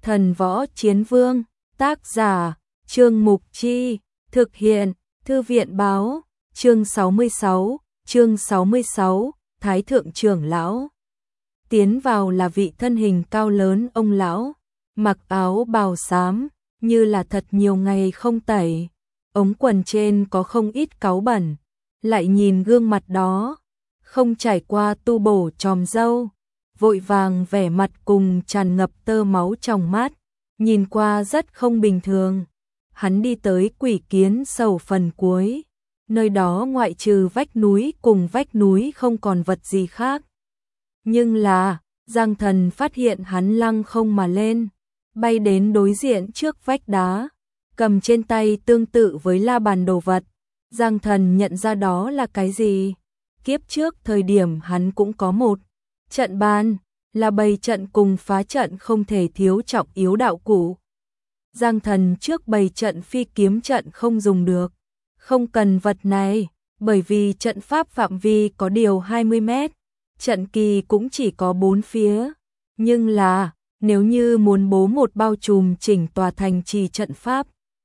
Thần Võ Chiến Vương, tác giả, Trương Mục Chi, thực hiện, Thư viện báo, chương 66, Thái Thượng trưởng lão. Tiến vào là vị thân hình cao lớn ông lão, mặc áo bào xám, như là thật nhiều ngày không tẩy, ống quần trên có không ít cáu bẩn, lại nhìn gương mặt đó, không trải qua tu bổ chòm râu, vội vàng vẻ mặt cùng tràn ngập tơ máu trong mắt, nhìn qua rất không bình thường. Hắn đi tới Quỷ Kiến Sầu phần cuối, nơi đó ngoại trừ vách núi cùng vách núi không còn vật gì khác. Nhưng là, Giang Thần phát hiện hắn lăng không mà lên, bay đến đối diện trước vách đá, cầm trên tay tương tự với la bàn đồ vật. Giang Thần nhận ra đó là cái gì? Kiếp trước thời điểm hắn cũng có một trận bàn, là bày trận cùng phá trận không thể thiếu trọng yếu đạo cụ. Giang Thần trước bày trận phi kiếm trận không dùng được, không cần vật này, bởi vì trận pháp phạm vi có điều 20 mét, trận kỳ cũng chỉ có 4 phía. Nhưng là, nếu như muốn bố một bao trùm chỉnh tòa thành trì trận pháp,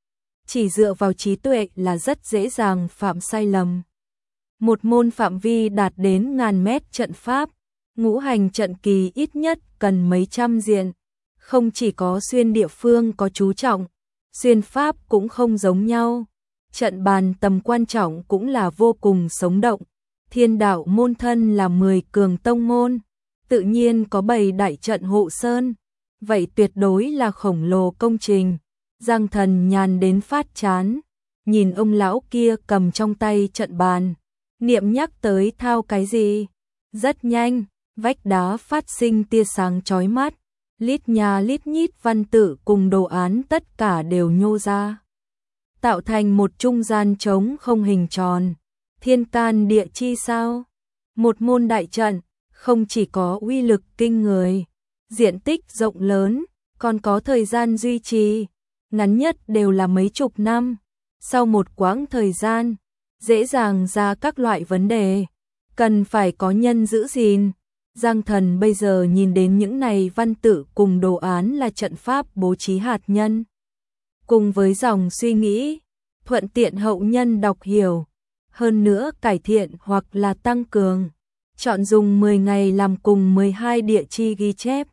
chỉ dựa vào trí tuệ là rất dễ dàng phạm sai lầm. Một môn phạm vi đạt đến ngàn mét trận pháp, ngũ hành trận kỳ ít nhất cần mấy trăm diện, không chỉ có xuyên địa phương có chú trọng, xuyên pháp cũng không giống nhau. Trận bàn tầm quan trọng cũng là vô cùng sống động. Thiên đạo môn thân là 10 cường tông môn, tự nhiên có 7 đại trận hộ sơn, vậy tuyệt đối là khổng lồ công trình. Giang Thần nhàn đến phát chán, nhìn ông lão kia cầm trong tay trận bàn, niệm nhắc tới thao cái gì. Rất nhanh, vách đá phát sinh tia sáng chói mắt, lít nhà lít nhít văn tự cùng đồ án tất cả đều nhô ra, tạo thành một trung gian trống không hình tròn. Thiên can địa chi sao? Một môn đại trận, không chỉ có uy lực kinh người, diện tích rộng lớn, còn có thời gian duy trì, ngắn nhất đều là mấy chục năm. Sau một quãng thời gian, dễ dàng ra các loại vấn đề, cần phải có nhân giữ gìn. Giang Thần bây giờ nhìn đến những này văn tự cùng đồ án là trận pháp bố trí hạt nhân. Cùng với dòng suy nghĩ, thuận tiện hậu nhân đọc hiểu, hơn nữa cải thiện hoặc là tăng cường. Chọn dùng 10 ngày làm cùng 12 địa chi ghi chép,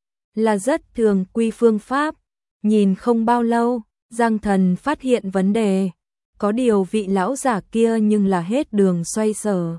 là rất thường quy phương pháp. Nhìn không bao lâu, Giang Thần phát hiện vấn đề, có điều vị lão giả kia nhưng là hết đường xoay sở,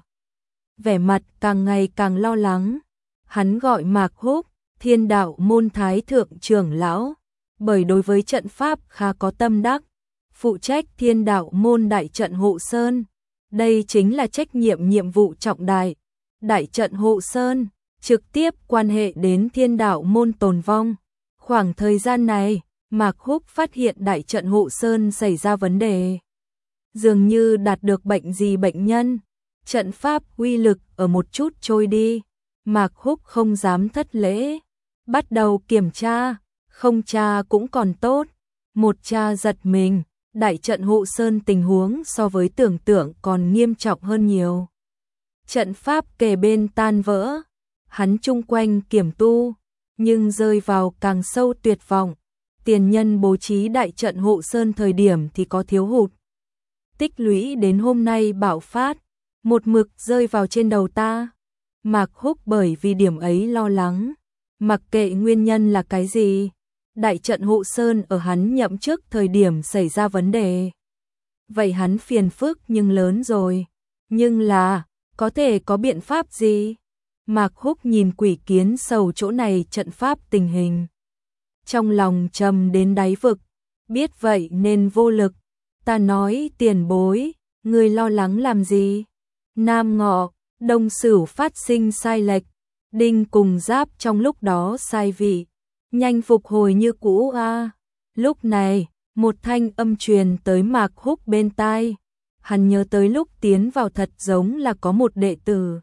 vẻ mặt càng ngày càng lo lắng. Hắn gọi Mạc Húc, Thiên đạo môn thái thượng trưởng lão, bởi đối với trận pháp khá có tâm đắc, phụ trách Thiên đạo môn đại trận hộ sơn. Đây chính là trách nhiệm vụ trọng đại. Đại trận hộ sơn trực tiếp quan hệ đến thiên đạo môn tồn vong. Khoảng thời gian này, Mạc Húc phát hiện đại trận hộ sơn xảy ra vấn đề, dường như đạt được bệnh gì bệnh nhân, trận pháp uy lực ở một chút trôi đi. Mạc Húc không dám thất lễ, bắt đầu kiểm tra, không tra cũng còn tốt. Một tra giật mình, đại trận hộ sơn tình huống so với tưởng tượng còn nghiêm trọng hơn nhiều. Trận pháp kề bên tan vỡ, hắn chung quanh kiểm tu, nhưng rơi vào càng sâu tuyệt vọng. Tiền nhân bố trí đại trận hộ sơn thời điểm thì có thiếu hụt, tích lũy đến hôm nay bạo phát, một mực rơi vào trên đầu ta. Mạc Húc bởi vì điểm ấy lo lắng, mặc kệ nguyên nhân là cái gì, đại trận hộ sơn ở hắn nhậm chức thời điểm xảy ra vấn đề. Vậy hắn phiền phức nhưng lớn rồi, nhưng là, có thể có biện pháp gì? Mạc Húc nhìn Quỷ Kiến Sầu chỗ này trận pháp tình hình, trong lòng trầm đến đáy vực, biết vậy nên vô lực. Ta nói tiền bối, người lo lắng làm gì? Nam Ngọ, Đông Sửu phát sinh sai lệch, Đinh cùng Giáp trong lúc đó sai vị, nhanh phục hồi như cũ a. Lúc này, một thanh âm truyền tới Mạc Húc bên tai. Hắn nhớ tới lúc tiến vào thật giống là có một đệ tử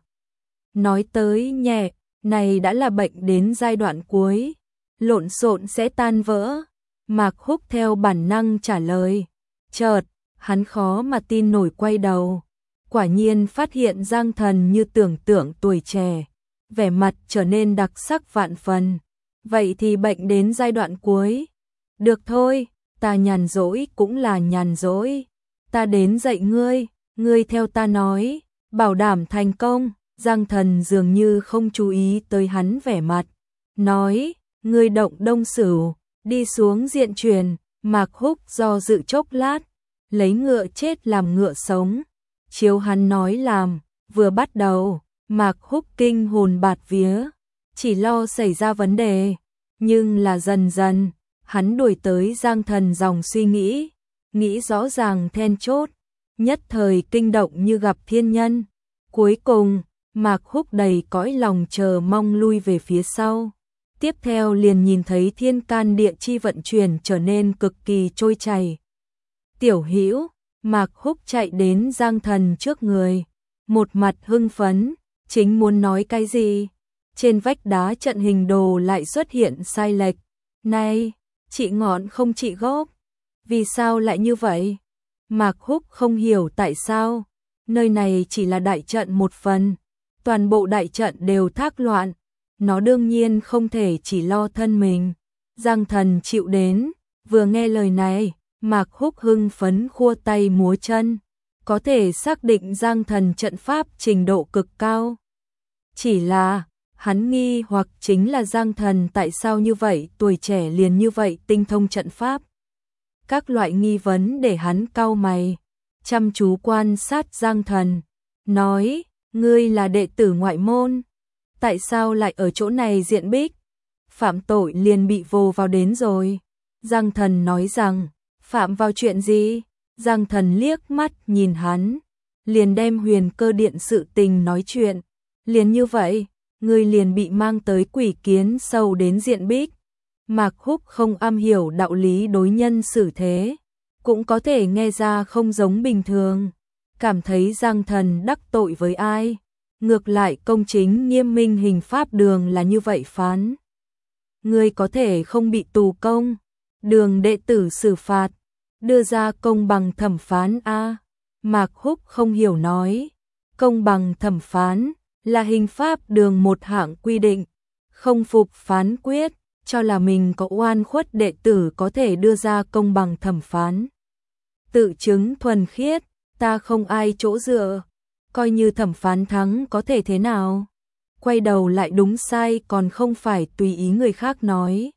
nói tới nhẹ, này đã là bệnh đến giai đoạn cuối, lộn xộn sẽ tan vỡ. Mạc Húc theo bản năng trả lời. Chợt, hắn khó mà tin nổi quay đầu, quả nhiên phát hiện Giang Thần như tưởng tượng tuổi trẻ, vẻ mặt trở nên đặc sắc vạn phần. Vậy thì bệnh đến giai đoạn cuối. Được thôi, ta nhàn rỗi cũng là nhàn rỗi. Ta đến dạy ngươi, ngươi theo ta nói, bảo đảm thành công. Giang Thần dường như không chú ý tới hắn vẻ mặt, nói, ngươi động Đông Sửu, đi xuống diện truyền. Mạc Húc do dự chốc lát, lấy ngựa chết làm ngựa sống, chiếu hắn nói làm. Vừa bắt đầu, Mạc Húc kinh hồn bạt vía, chỉ lo xảy ra vấn đề, nhưng là dần dần, hắn đuổi tới Giang Thần dòng suy nghĩ rõ ràng then chốt, nhất thời kinh động như gặp thiên nhân. Cuối cùng, Mạc Húc đầy cõi lòng chờ mong lui về phía sau. Tiếp theo liền nhìn thấy thiên can địa chi vận chuyển trở nên cực kỳ trôi chảy. Tiểu Hữu, Mạc Húc chạy đến Giang Thần trước người, một mặt hưng phấn, chính muốn nói cái gì, trên vách đá trận hình đồ lại xuất hiện sai lệch. Này, chị ngọn không chị gốc, vì sao lại như vậy? Mạc Húc không hiểu tại sao, nơi này chỉ là đại trận một phần, toàn bộ đại trận đều thác loạn, nó đương nhiên không thể chỉ lo thân mình. Giang Thần chịu đến, vừa nghe lời này, Mạc Húc hưng phấn khua tay múa chân, có thể xác định Giang Thần trận pháp trình độ cực cao. Chỉ là, hắn nghi hoặc chính là Giang Thần tại sao như vậy, tuổi trẻ liền như vậy tinh thông trận pháp. Các loại nghi vấn để hắn cau mày, chăm chú quan sát Giang Thần, nói, ngươi là đệ tử ngoại môn, tại sao lại ở chỗ này diện bích? Phạm tội liền bị vồ vào đến rồi. Giang Thần nói rằng, phạm vào chuyện gì? Giang Thần liếc mắt nhìn hắn, liền đem Huyền Cơ Điện sự tình nói chuyện. Liền như vậy, ngươi liền bị mang tới Quỷ Kiến Sầu đến diện bích. Mạc Húc không am hiểu đạo lý đối nhân xử thế, cũng có thể nghe ra không giống bình thường, cảm thấy Giang Thần đắc tội với ai. Ngược lại công chính nghiêm minh hình pháp đường là như vậy phán. Ngươi có thể không bị tù công, đường đệ tử xử phạt, đưa ra công bằng thẩm phán a. Mạc Húc không hiểu nói, công bằng thẩm phán là hình pháp đường một hạng quy định, không phục phán quyết, cho là mình có oan khuất đệ tử có thể đưa ra công bằng thẩm phán. Tự chứng thuần khiết, ta không ai chỗ dựa, coi như thẩm phán thắng có thể thế nào? Quay đầu lại đúng sai còn không phải tùy ý người khác nói.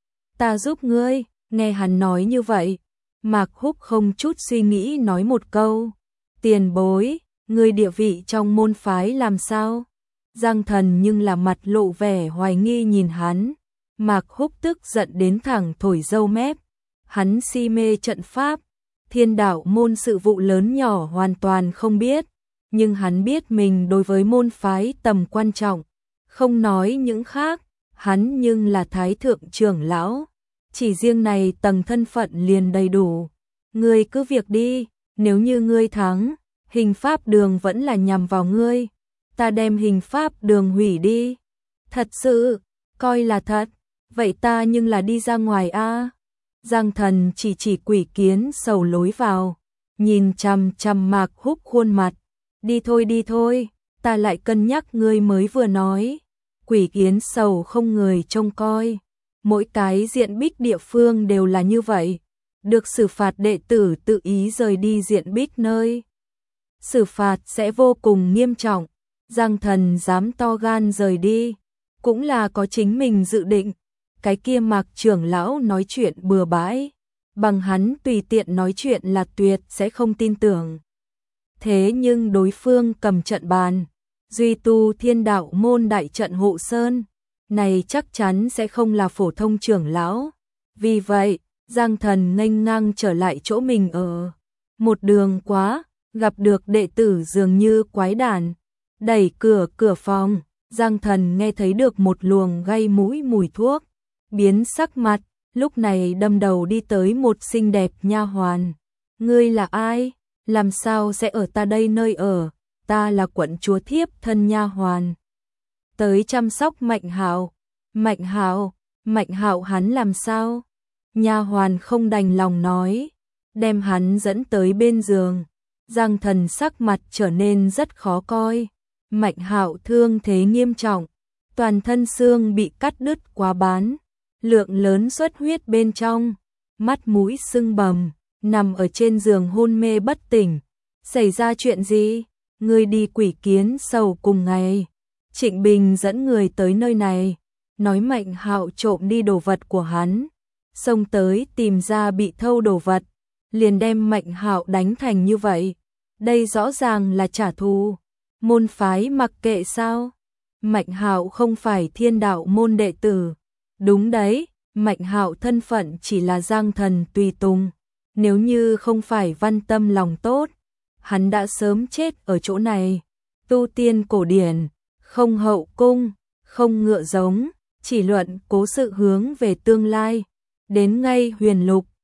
Ta giúp ngươi, nghe hắn nói như vậy, Mạc Húc không chút suy nghĩ nói một câu, tiền bối, ngươi địa vị trong môn phái làm sao? Giang Thần nhưng là mặt lộ vẻ hoài nghi nhìn hắn, Mạc Húc tức giận đến thẳng thổi râu mép, hắn si mê trận pháp, Thiên Đạo môn sự vụ lớn nhỏ hoàn toàn không biết, nhưng hắn biết mình đối với môn phái tầm quan trọng, không nói những khác, hắn nhưng là thái thượng trưởng lão, chỉ riêng này tầng thân phận liền đầy đủ. Ngươi cứ việc đi, nếu như ngươi thắng, hình pháp đường vẫn là nhằm vào ngươi, ta đem hình pháp đường hủy đi. Thật sự, coi là thật, vậy ta nhưng là đi ra ngoài a. Giang Thần chỉ Quỷ Kiến Sầu lối vào, nhìn chằm chằm Mạc Húc khuôn mặt, đi thôi, ta lại cân nhắc ngươi mới vừa nói. Quỷ Kiến Sầu không người trông coi, mỗi cái diện bích địa phương đều là như vậy, được xử phạt đệ tử tự ý rời đi diện bích nơi. Xử phạt sẽ vô cùng nghiêm trọng, Giang Thần dám to gan rời đi, cũng là có chính mình dự định. Cái kia Mạc trưởng lão nói chuyện bừa bãi, bằng hắn tùy tiện nói chuyện là tuyệt sẽ không tin tưởng. Thế nhưng đối phương cầm trận bàn, duy tu Thiên Đạo môn đại trận hộ sơn, này chắc chắn sẽ không là phổ thông trưởng lão. Vì vậy, Giang Thần nghênh ngang trở lại chỗ mình ở. Một đường quá, gặp được đệ tử dường như quái đản, đẩy cửa phòng, Giang Thần nghe thấy được một luồng gây mũi mùi thuốc. Biến sắc mặt, lúc này đâm đầu đi tới một xinh đẹp nha hoàn. Ngươi là ai? Làm sao sẽ ở ta đây nơi ở? Ta là quận chúa thiếp thân nha hoàn. Tới chăm sóc Mạnh Hạo. Mạnh Hạo hắn làm sao? Nha hoàn không đành lòng nói, đem hắn dẫn tới bên giường. Giang Thần sắc mặt trở nên rất khó coi. Mạnh Hạo thương thế nghiêm trọng, toàn thân xương bị cắt đứt quá bán, lượng lớn xuất huyết bên trong, mắt mũi sưng bầm, nằm ở trên giường hôn mê bất tỉnh. Xảy ra chuyện gì? Người đi quỷ kiến sầu cùng ngày. Trịnh Bình dẫn người tới nơi này, nói Mạnh Hạo trộm đi đồ vật của hắn, xông tới tìm ra bị thâu đồ vật, liền đem Mạnh Hạo đánh thành như vậy. Đây rõ ràng là trả thù. Môn phái mặc kệ sao? Mạnh Hạo không phải Thiên Đạo môn đệ tử. Đúng đấy, Mạnh Hạo thân phận chỉ là giang thần tùy tùng. Nếu như không phải văn tâm lòng tốt, hắn đã sớm chết ở chỗ này. Tu tiên cổ điển, không hậu cung, không ngựa giống, chỉ luận cố sự hướng về tương lai. Đến ngay huyền lục,